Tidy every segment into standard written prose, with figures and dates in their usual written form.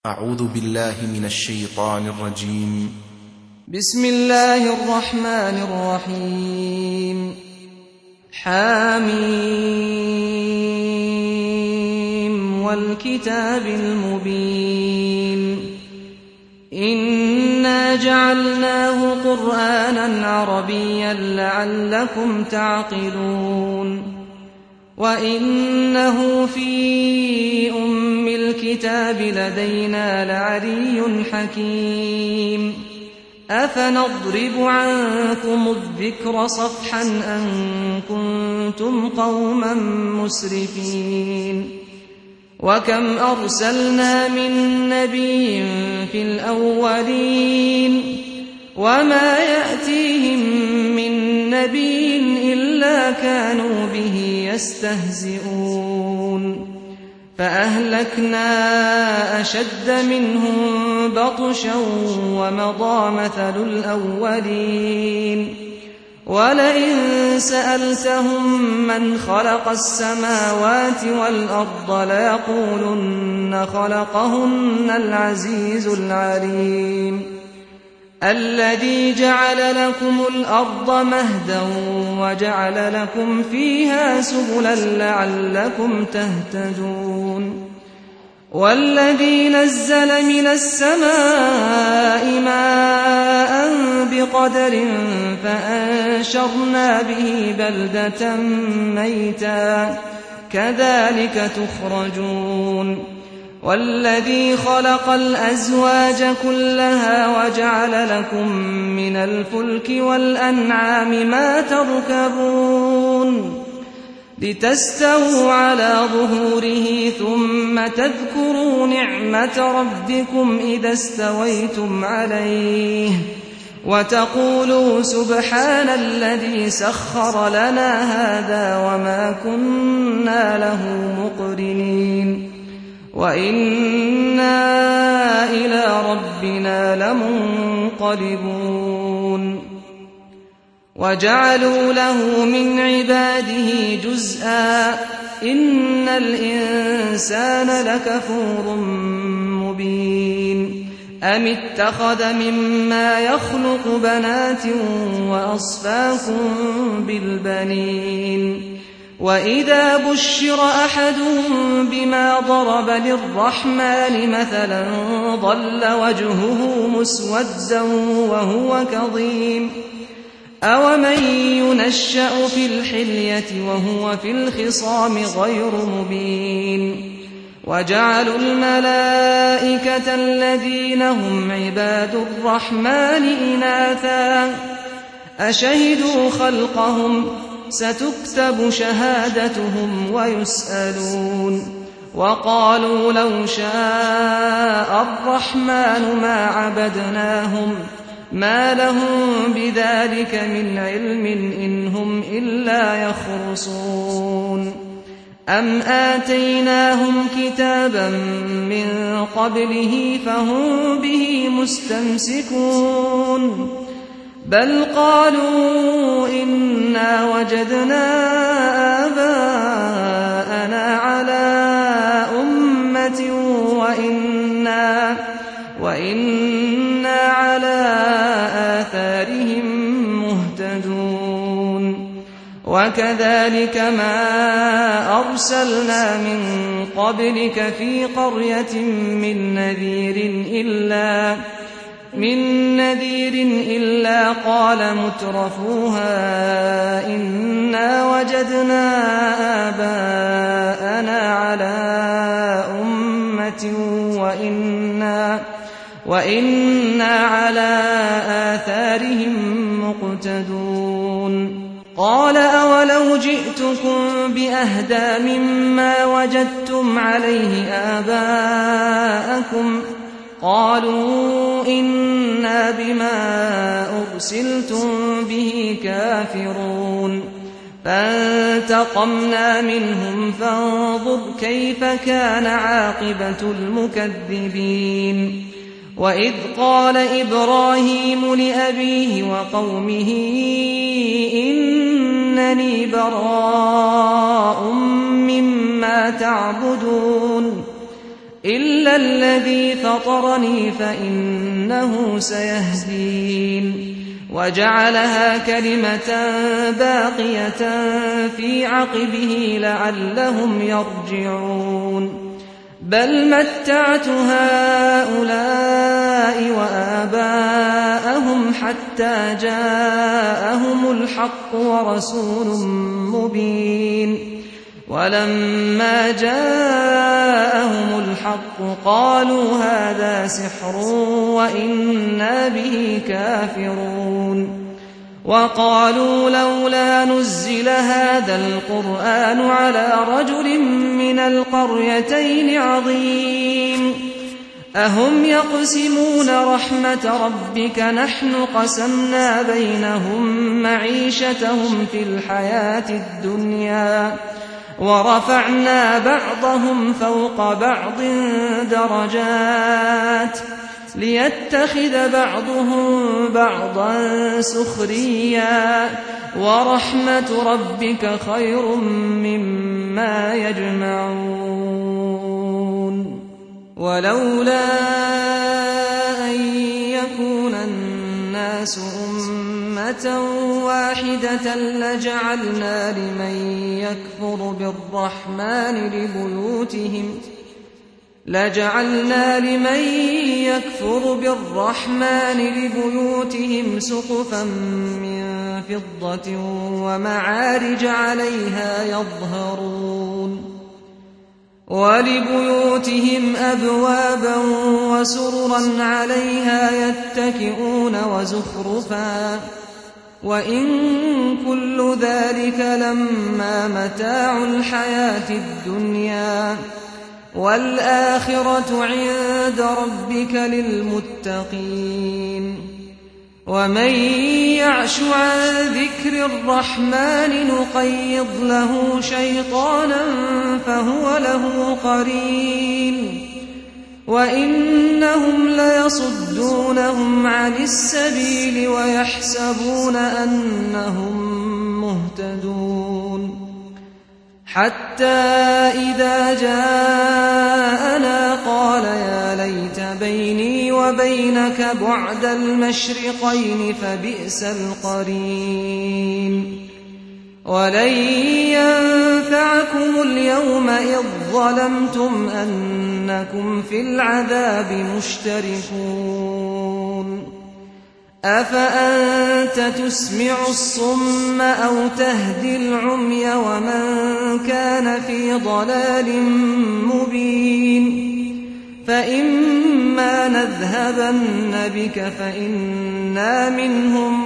أعوذ بالله من الشيطان الرجيم. بسم الله الرحمن الرحيم. حاميم والكتاب المبين. إنا جعلناه قرآنا عربيا لعلكم تعقلون وإنه في أم الكتاب لدينا لعلي حكيم. أفنضرب عنكم الذكر صفحا أن كنتم قوما مسرفين. وكم أرسلنا من نبي في الأولين وما يأتيهم من نبي إلا كانوا به يستهزئون. فأهلكنا أشد منهم بطشا ومضى مثل الأولين. ولئن سألتهم من خلق السماوات والأرض ليقولن خلقهن العزيز العليم الذي جعل لكم الأرض مهدا وجعل لكم فيها سبلا لعلكم تهتدون. والذي نزل من السماء ماء بقدر فأنشرنا به بلدة ميتا كذلك تخرجون. والذي خلق الأزواج كلها وجعل لكم من الفلك والأنعام ما تركبون لتستووا على ظهوره ثم تذكروا نعمة ربكم إذا استويتم عليه وتقولوا سبحان الذي سخر لنا هذا وما كنا له مقرنين وإنا إلى ربنا لمنقلبون. وجعلوا له من عباده جزءا إن الإنسان لكفور مبين. أم اتخذ مما يخلق بنات وأصفاكم بالبنين. وإذا بشر أحدهم بما ضرب للرحمن مثلا ظل وجهه مسودا وهو كظيم. أومن ينشأ في الحلية وهو في الخصام غير مبين. وجعلوا الملائكة الذين هم عباد الرحمن إناثا أشهدوا خلقهم ستكتب شهادتهم ويسألون. وقالوا لو شاء الرحمن ما عبدناهم ما لهم بذلك من علم إن هم إلا يخرصون. أم آتيناهم كتابا من قبله فهم به مستمسكون بل قالوا إنا وجدنا آباءنا على أمة وإنا على آثارهم مهتدون. وكذلك ما أرسلنا من قبلك في قرية من نذير إلا قال مترفوها إنا وجدنا آباءنا على أمة وإنا على آثارهم مقتدون. قال أولو جئتكم بأهدى مما وجدتم عليه آباءكم قالوا إنا بما أرسلتم به كافرون. فانتقمنا منهم فانظر كيف كان عاقبة المكذبين. وإذ قال إبراهيم لأبيه وقومه إنني براء مما تعبدون إلا الذي فطرني فإنه سيهدين وجعلها كلمة باقية في عقبه لعلهم يرجعون بل متعت هؤلاء وآباءهم حتى جاءهم الحق ورسول مبين ولما جاءهم الحق قالوا هذا سحر وإنا به كافرون وقالوا لولا نزل هذا القرآن على رجل من القريتين عظيم أهم يقسمون رحمة ربك نحن قسمنا بينهم معيشتهم في الحياة الدنيا ورفعنا بعضهم فوق بعض درجات ليتخذ بعضهم بعضا سخريا ورحمة ربك خير مما يجمعون ولولا أن يكون الناس أمة واحدة لجعلنا لمن يكفر بالرحمن لبيوتهم سقفا من فضة ومعارج عليها يظهرون ولبيوتهم أبوابا وسررا عليها يتكئون وزخرفا وإن كل ذلك لما متاع الحياة الدنيا والآخرة عند ربك للمتقين ومن يعش عن ذكر الرحمن نقيض له شيطانا فهو له قرين وإنهم ليصدونهم عن السبيل ويحسبون أنهم مهتدون حتى إذا جاءنا قال يا ليت بيني وبينك بعد المشرقين فبئس القرين ولن ينفعكم اليوم إذ ظلمتم أنكم في العذاب مشتركون أفأنت تسمع الصم أو تهدي العمي ومن كان في ضلال مبين فإما نذهبن بك فإنا منهم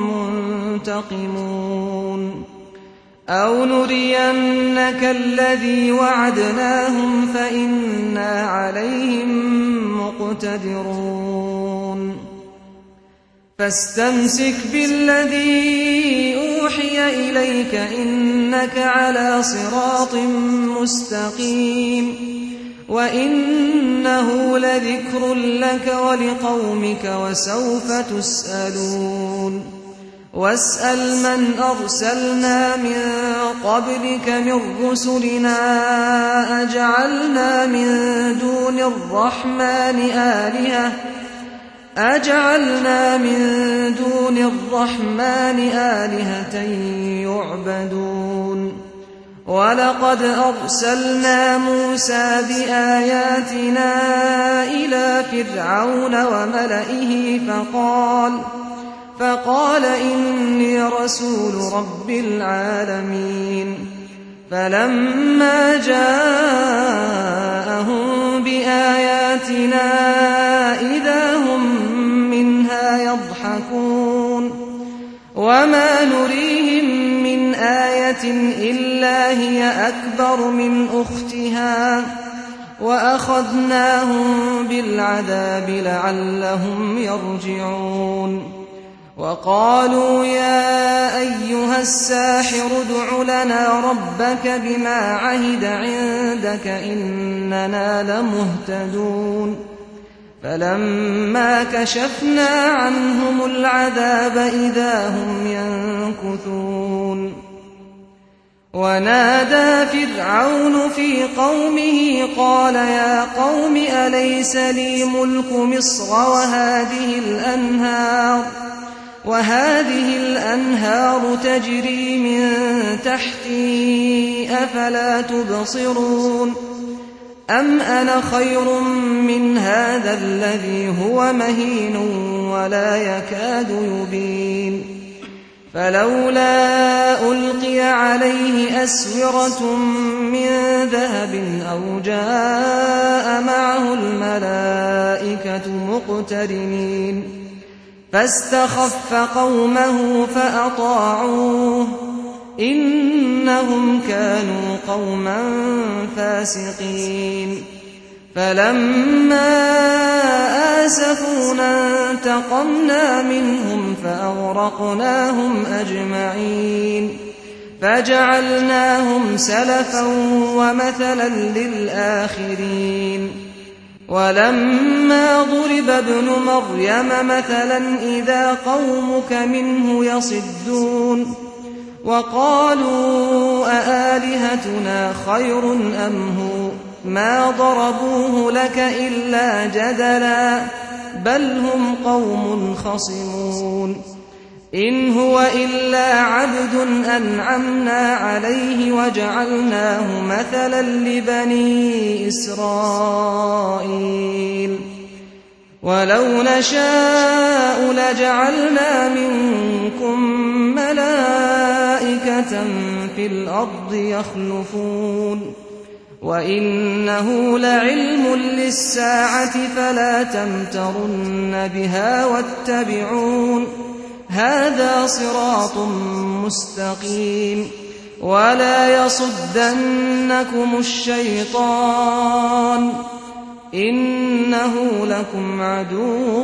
منتقمون أو نرينك الذي وعدناهم فإنا عليهم مقتدرون فاستمسك بالذي أوحي إليك إنك على صراط مستقيم وإنه لذكر لك ولقومك وسوف تسألون واسأل من أرسلنا من قبلك من رسلنا أجعلنا من دون الرحمن آلهة يعبدون ولقد أرسلنا موسى بآياتنا إلى فرعون وملئه فقال إني رسول رب العالمين فلما جاءهم بآياتنا إذا هم منها يضحكون وما نريهم من آية إلا هي أكبر من أختها وأخذناهم بالعذاب لعلهم يرجعون وقالوا يا أيها الساحر ادع لنا ربك بما عهد عندك إننا لمهتدون فلما كشفنا عنهم العذاب إذا هم ينكثون ونادى فرعون في قومه قال يا قوم أليس لي ملك مصر وهذه الأنهار تجري من تحتي أفلا تبصرون أم أنا خير من هذا الذي هو مهين ولا يكاد يبين فلولا ألقي عليه أسورة من ذهب أو جاء معه الملائكة مقترنين فاستخف قومه فأطاعوه إنهم كانوا قوما فاسقين فلما آسفونا انتقمنا منهم فأغرقناهم أجمعين فجعلناهم سلفا ومثلا للآخرين ولما ضرب ابن مريم مثلا إذا قومك منه يصدون وقالوا أآلهتنا خير أم هو ما ضربوه لك إلا جدلا بل هم قوم خصمون إن هو إلا عبد أنعمنا عليه وجعلناه مثلا لبني إسرائيل ولو نشاء لجعلنا منكم ملائكة في الأرض يخلفون وإنه لعلم للساعة فلا تمترن بها واتبعون هذا صراط مستقيم ولا يصدنكم الشيطان إنه لكم عدو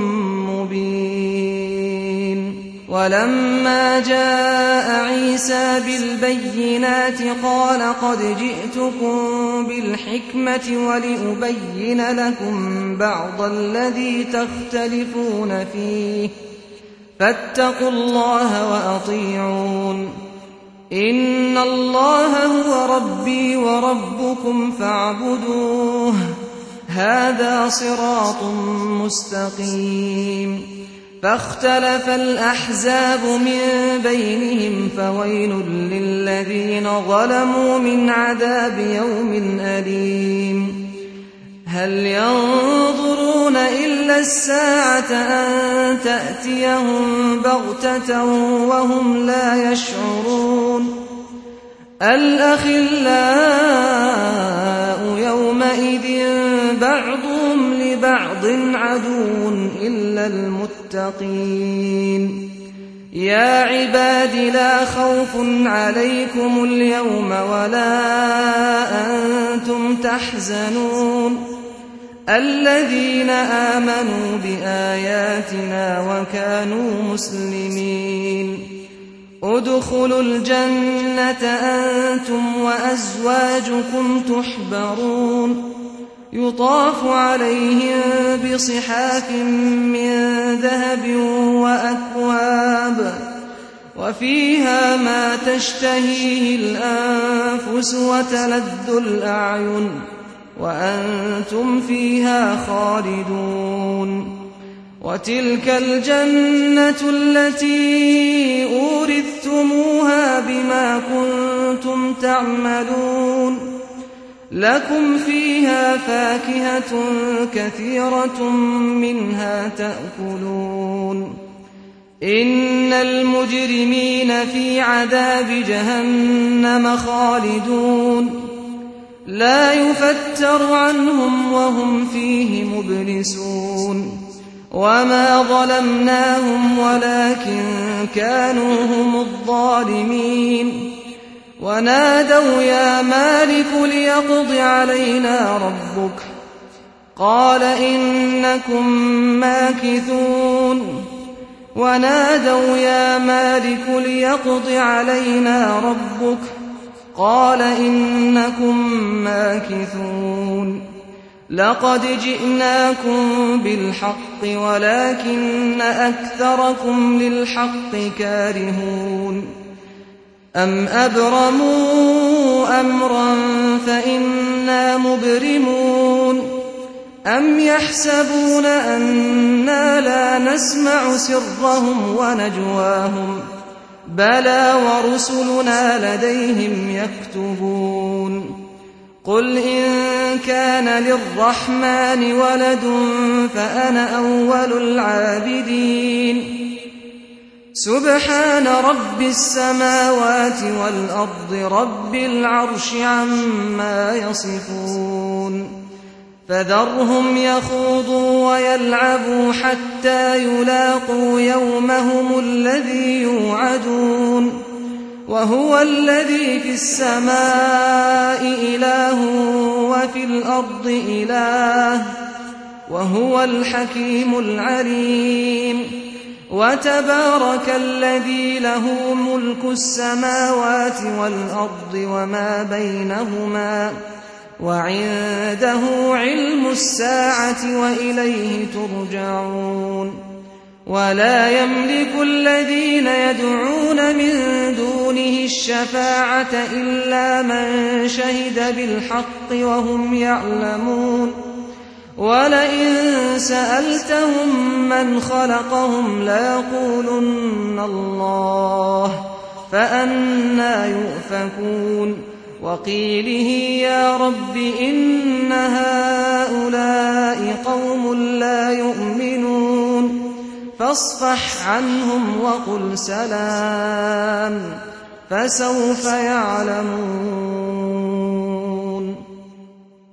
مبين ولما جاء عيسى بالبينات قال قد جئتكم بالحكمة ولأبين لكم بعض الذي تختلفون فيه فاتقوا الله وأطيعون إن الله هو ربي وربكم فاعبدوه هذا صراط مستقيم فاختلف الأحزاب من بينهم فويل للذين ظلموا من عذاب يوم أليم هل ينظرون إلا الساعة أن تأتيهم بغتة وهم لا يشعرون الأخلاء يومئذ بعضهم لبعض عدو إلا المتقين يا عباد لا خوف عليكم اليوم ولا أنتم تحزنون الذين آمنوا بآياتنا وكانوا مسلمين ادخلوا الجنة أنتم وأزواجكم تحبرون يطاف عليهم بصحاف من ذهب وأكواب وفيها ما تشتهيه الأنفس وتلذ الأعين وأنتم فيها خالدون وتلك الجنة التي أورثتموها بما كنتم تعملون لكم فيها فاكهة كثيرة منها تأكلون إن المجرمين في عذاب جهنم خالدون لا يفتر عنهم وهم فيه مبلسون وما ظلمناهم ولكن كانوا هم الظالمين ونادوا يا مالك ليقض علينا ربك قال إنكم ماكثون ونادوا يا مالك ليقض علينا ربك قال إنكم ماكثون لقد جئناكم بالحق ولكن أكثركم للحق كارهون أَمْ أَبْرَمُوا أَمْرًا فَإِنَّا مُبْرِمُونَ أَمْ يَحْسَبُونَ أَنَّا لَا نَسْمَعُ سِرَّهُمْ وَنَجْوَاهُمْ بَلَىٰ وَرُسُلُنَا لَدَيْهِمْ يَكْتُبُونَ قُلْ إِن كَانَ لِلرَّحْمَٰنِ وَلَدٌ فَأَنَا أَوَّلُ الْعَابِدِينَ سُبْحَانَ رَبِّ السَّمَاوَاتِ وَالْأَرْضِ رَبِّ الْعَرْشِ عَمَّا يَصِفُونَ فَذَرْهُمْ يَخُوضُوا وَيَلْعَبُوا حَتَّىٰ يُلَاقُوا يَوْمَهُمُ الَّذِي يُوعَدُونَ وَهُوَ الَّذِي فِي السَّمَاءِ إِلَٰهٌ وَفِي الْأَرْضِ إِلَٰهٌ وَهُوَ الْحَكِيمُ الْعَلِيمُ وَتَبَارَكَ الَّذِي لَهُ مُلْكُ السَّمَاوَاتِ وَالْأَرْضِ وَمَا بَيْنَهُمَا وَعِندَهُ عِلْمُ السَّاعَةِ وَإِلَيْهِ تُرْجَعُونَ وَلَا يَمْلِكُ الَّذِينَ يَدْعُونَ مِن دُونِهِ الشَّفَاعَةَ إِلَّا مَن شَهِدَ بِالْحَقِّ وَهُمْ يَعْلَمُونَ وَلَئِن سَأَلْتَهُم مَّنْ خَلَقَهُمْ لَيَقُولُنَّ اللَّهُ فَأَنَّىٰ يُؤْفَكُونَ وَقِيلِهِ يَا رَبِّ إِنَّ هَٰؤُلَاءِ قَوْمٌ لَّا يُؤْمِنُونَ فَاصْفَحْ عَنْهُمْ وَقُلْ سَلَامٌ فَسَوْفَ يَعْلَمُونَ